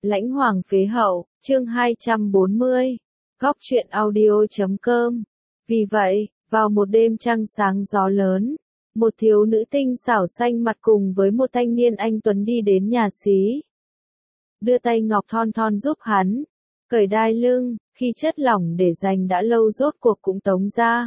Lãnh Hoàng phế hậu, chương 240. Góc truyện audio.com. Vì vậy, vào một đêm trăng sáng gió lớn, một thiếu nữ tinh xảo xanh mặt cùng với một thanh niên anh tuấn đi đến nhà xí. Đưa tay ngọc thon thon giúp hắn cởi đai lưng, khi chất lỏng để dành đã lâu rốt cuộc cũng tống ra.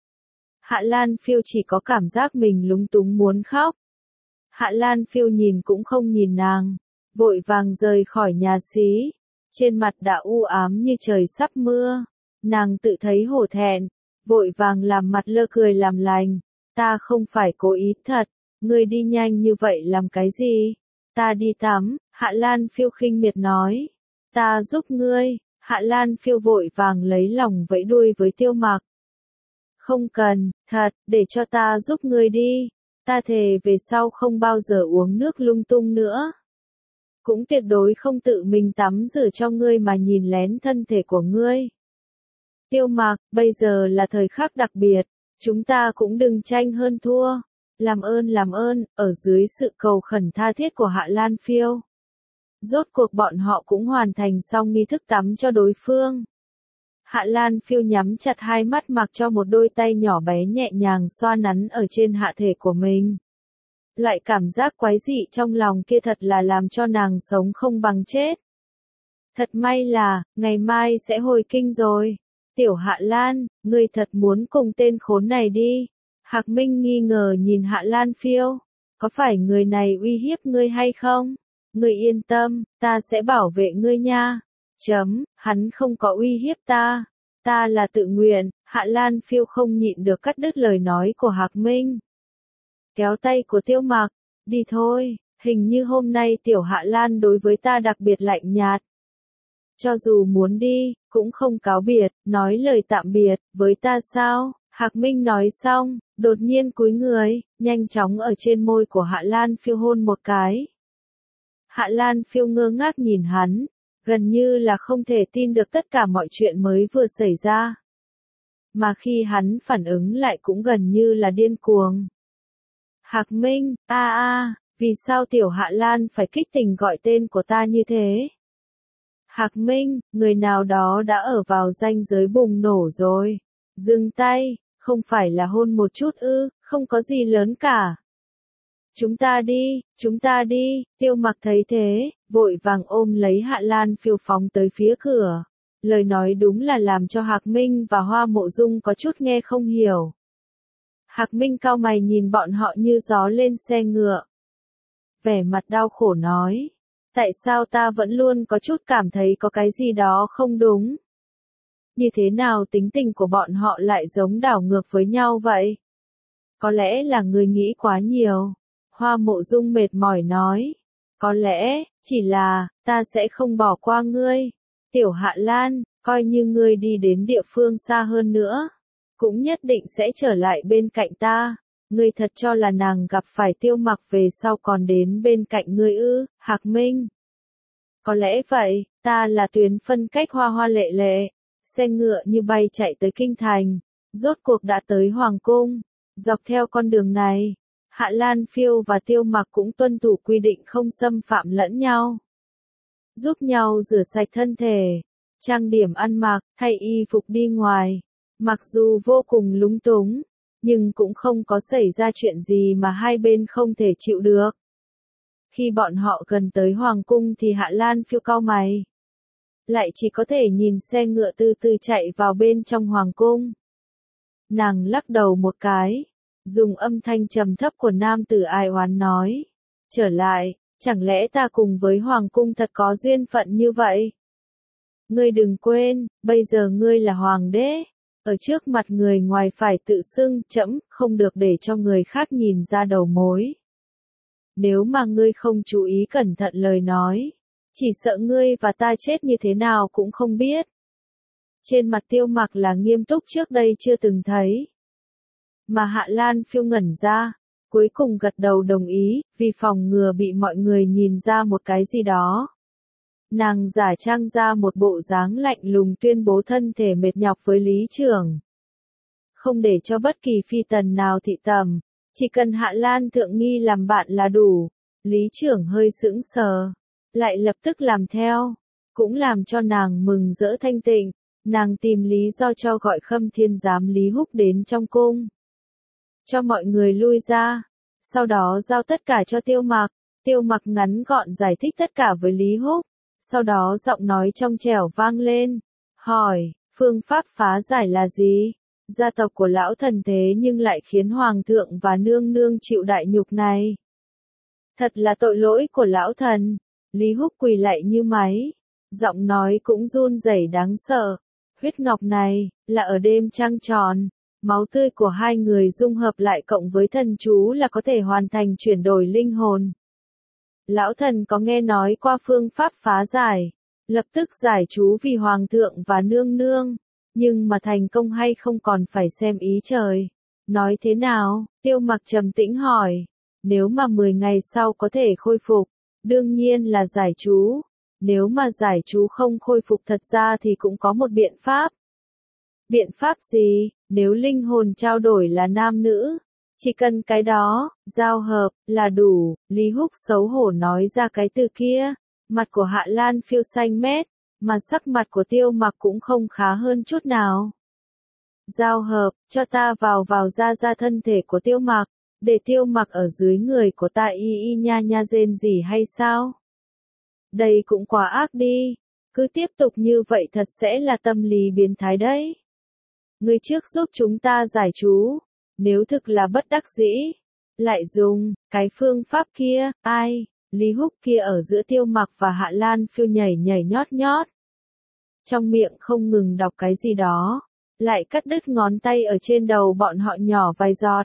Hạ Lan Phiêu chỉ có cảm giác mình lúng túng muốn khóc. Hạ Lan Phiêu nhìn cũng không nhìn nàng, vội vàng rời khỏi nhà xí. Trên mặt đã u ám như trời sắp mưa. Nàng tự thấy hổ thẹn, vội vàng làm mặt lơ cười làm lành. Ta không phải cố ý thật, ngươi đi nhanh như vậy làm cái gì? Ta đi tắm, Hạ Lan Phiêu khinh miệt nói. Ta giúp ngươi, Hạ Lan Phiêu vội vàng lấy lòng vẫy đuôi với Tiêu Mặc. Không cần, thật, để cho ta giúp ngươi đi. Ta thề về sau không bao giờ uống nước lung tung nữa. Cũng tuyệt đối không tự mình tắm rửa cho ngươi mà nhìn lén thân thể của ngươi. Tiêu Mặc, bây giờ là thời khắc đặc biệt, chúng ta cũng đừng tranh hơn thua. Làm ơn, ở dưới sự cầu khẩn tha thiết của Hạ Lan Phiêu. Rốt cuộc bọn họ cũng hoàn thành xong nghi thức tắm cho đối phương. Hạ Lan Phiêu nhắm chặt hai mắt mặc cho một đôi tay nhỏ bé nhẹ nhàng xoa nắn ở trên hạ thể của mình. Loại cảm giác quái dị trong lòng kia thật là làm cho nàng sống không bằng chết. Thật may là, ngày mai sẽ hồi kinh rồi. Tiểu Hạ Lan, ngươi thật muốn cùng tên khốn này đi. Hạc Minh nghi ngờ nhìn Hạ Lan Phiêu. Có phải người này uy hiếp ngươi hay không? Ngươi yên tâm, ta sẽ bảo vệ ngươi nha. Hắn không có uy hiếp ta. Ta là tự nguyện. Hạ Lan Phiêu không nhịn được cắt đứt lời nói của Hạc Minh. Kéo tay của Tiêu Mặc, đi thôi, hình như hôm nay Tiểu Hạ Lan đối với ta đặc biệt lạnh nhạt. Cho dù muốn đi, cũng không cáo biệt, nói lời tạm biệt, với ta sao? Hạc Minh nói xong, đột nhiên cúi người, nhanh chóng ở trên môi của Hạ Lan Phiêu hôn một cái. Hạ Lan Phiêu ngơ ngác nhìn hắn, gần như là không thể tin được tất cả mọi chuyện mới vừa xảy ra. Mà khi hắn phản ứng lại cũng gần như là điên cuồng. Hạc Minh, vì sao Tiểu Hạ Lan phải kích tình gọi tên của ta như thế? Hạc Minh, người nào đó đã ở vào ranh giới bùng nổ rồi. Dừng tay, không phải là hôn một chút ư, không có gì lớn cả. Chúng ta đi, Tiêu Mặc thấy thế, vội vàng ôm lấy Hạ Lan Phiêu phóng tới phía cửa. Lời nói đúng là làm cho Hạc Minh và Hoa Mộ Dung có chút nghe không hiểu. Hạc Minh cau mày nhìn bọn họ như gió lên xe ngựa. Vẻ mặt đau khổ nói. Tại sao ta vẫn luôn có chút cảm thấy có cái gì đó không đúng? Như thế nào tính tình của bọn họ lại giống đảo ngược với nhau vậy? Có lẽ là người nghĩ quá nhiều. Hoa Mộ Dung mệt mỏi nói. Có lẽ, chỉ là, ta sẽ không bỏ qua ngươi. Tiểu Hạ Lan, coi như ngươi đi đến địa phương xa hơn nữa. Cũng nhất định sẽ trở lại bên cạnh ta. Ngươi thật cho là nàng gặp phải Tiêu Mặc về sau còn đến bên cạnh ngươi ư? Hạc Minh. Có lẽ vậy, ta là tuyến phân cách hoa hoa lệ lệ. Xe ngựa như bay chạy tới kinh thành. Rốt cuộc đã tới Hoàng cung. Dọc theo con đường này, Hạ Lan Phiêu và Tiêu Mặc cũng tuân thủ quy định không xâm phạm lẫn nhau. Giúp nhau rửa sạch thân thể, trang điểm ăn mặc, thay y phục đi ngoài. Mặc dù vô cùng lúng túng, nhưng cũng không có xảy ra chuyện gì mà hai bên không thể chịu được. Khi bọn họ gần tới Hoàng cung thì Hạ Lan Phiêu cau mày. Lại chỉ có thể nhìn xe ngựa từ từ chạy vào bên trong Hoàng cung. Nàng lắc đầu một cái, dùng âm thanh trầm thấp của nam tử ai oán nói. Trở lại, chẳng lẽ ta cùng với Hoàng cung thật có duyên phận như vậy? Ngươi đừng quên, bây giờ ngươi là Hoàng đế. Ở trước mặt người ngoài phải tự xưng, trẫm không được để cho người khác nhìn ra đầu mối. Nếu mà ngươi không chú ý cẩn thận lời nói, chỉ sợ ngươi và ta chết như thế nào cũng không biết. Trên mặt Tiêu Mặc là nghiêm túc trước đây chưa từng thấy. Mà Hạ Lan Phiêu ngẩn ra, cuối cùng gật đầu đồng ý, vì phòng ngừa bị mọi người nhìn ra một cái gì đó. Nàng giả trang ra một bộ dáng lạnh lùng tuyên bố thân thể mệt nhọc với Lý Trưởng. Không để cho bất kỳ phi tần nào thị tầm, chỉ cần Hạ Lan Thượng Nghi làm bạn là đủ. Lý Trưởng hơi sững sờ. lại lập tức làm theo, cũng làm cho nàng mừng rỡ thanh tịnh. Nàng tìm lý do cho gọi Khâm Thiên Giám Lý Húc đến trong cung, cho mọi người lui ra, sau đó giao tất cả cho Tiêu Mặc. Tiêu Mặc ngắn gọn giải thích tất cả với Lý Húc, sau đó giọng nói trong trẻo vang lên, hỏi, phương pháp phá giải là gì? Gia tộc của lão thần thế nhưng lại khiến hoàng thượng và nương nương chịu đại nhục này. Thật là tội lỗi của lão thần. Lý Húc quỳ lạy như máy, giọng nói cũng run rẩy đáng sợ. Huyết ngọc này, là ở đêm trăng tròn, máu tươi của hai người dung hợp lại cộng với thần chú là có thể hoàn thành chuyển đổi linh hồn. Lão thần có nghe nói qua phương pháp phá giải, lập tức giải chú vì hoàng thượng và nương nương, nhưng mà thành công hay không còn phải xem ý trời. Nói thế nào? Tiêu Mặc trầm tĩnh hỏi. Nếu mà 10 ngày sau có thể khôi phục, đương nhiên là giải chú. Nếu mà giải chú không khôi phục thật ra thì cũng có một biện pháp. Biện pháp gì? Nếu linh hồn trao đổi là nam nữ, chỉ cần cái đó, giao hợp, là đủ. Lý Húc xấu hổ nói ra cái từ kia. Mặt của Hạ Lan Phiêu xanh mét, mà sắc mặt của Tiêu Mặc cũng không khá hơn chút nào. Giao hợp, cho ta vào ra thân thể của Tiêu Mặc, để Tiêu Mặc ở dưới người của ta y nha nha rên gì hay sao? Đây cũng quá ác đi, cứ tiếp tục như vậy thật sẽ là tâm lý biến thái đấy. Người trước giúp chúng ta giải chú, nếu thực là bất đắc dĩ, lại dùng cái phương pháp kia. Ai? Lý Húc kia ở giữa Tiêu Mặc và Hạ Lan Phiêu nhảy nhảy nhót nhót, trong miệng không ngừng đọc cái gì đó, lại cắt đứt ngón tay ở trên đầu bọn họ nhỏ vài giọt.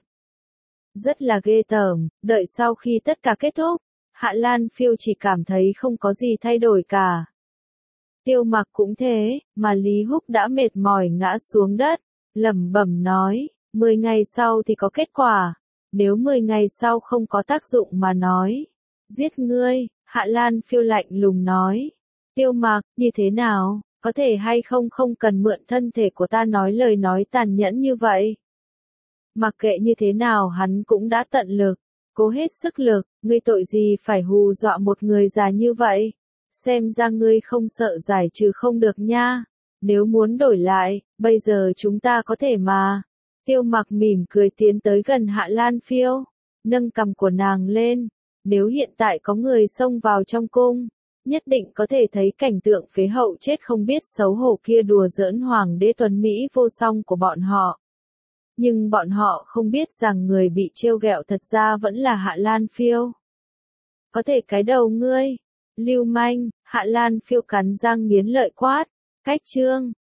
Rất là ghê tởm. Đợi sau khi tất cả kết thúc, Hạ Lan Phiêu chỉ cảm thấy không có gì thay đổi cả. Tiêu Mặc cũng thế, mà Lý Húc đã mệt mỏi ngã xuống đất, lẩm bẩm nói, 10 ngày sau thì có kết quả, nếu 10 ngày sau không có tác dụng mà nói, giết ngươi. Hạ Lan Phiêu lạnh lùng nói. Tiêu Mặc, như thế nào, có thể hay không không cần mượn thân thể của ta nói lời nói tàn nhẫn như vậy. Mặc kệ như thế nào hắn cũng đã tận lực, cố hết sức lực, ngươi tội gì phải hù dọa một người già như vậy. Xem ra ngươi không sợ giải trừ không được nha. Nếu muốn đổi lại, bây giờ chúng ta có thể mà. Tiêu Mặc mỉm cười tiến tới gần Hạ Lan Phiêu, nâng cằm của nàng lên. Nếu hiện tại có người xông vào trong cung, nhất định có thể thấy cảnh tượng phế hậu chết không biết xấu hổ kia đùa giỡn hoàng đế tuấn Mỹ vô song của bọn họ. Nhưng bọn họ không biết rằng người bị trêu ghẹo thật ra vẫn là Hạ Lan Phiêu. Có thể cái đầu ngươi, lưu manh. Hạ Lan Phiêu cắn răng nghiến lợi quát, cách chương.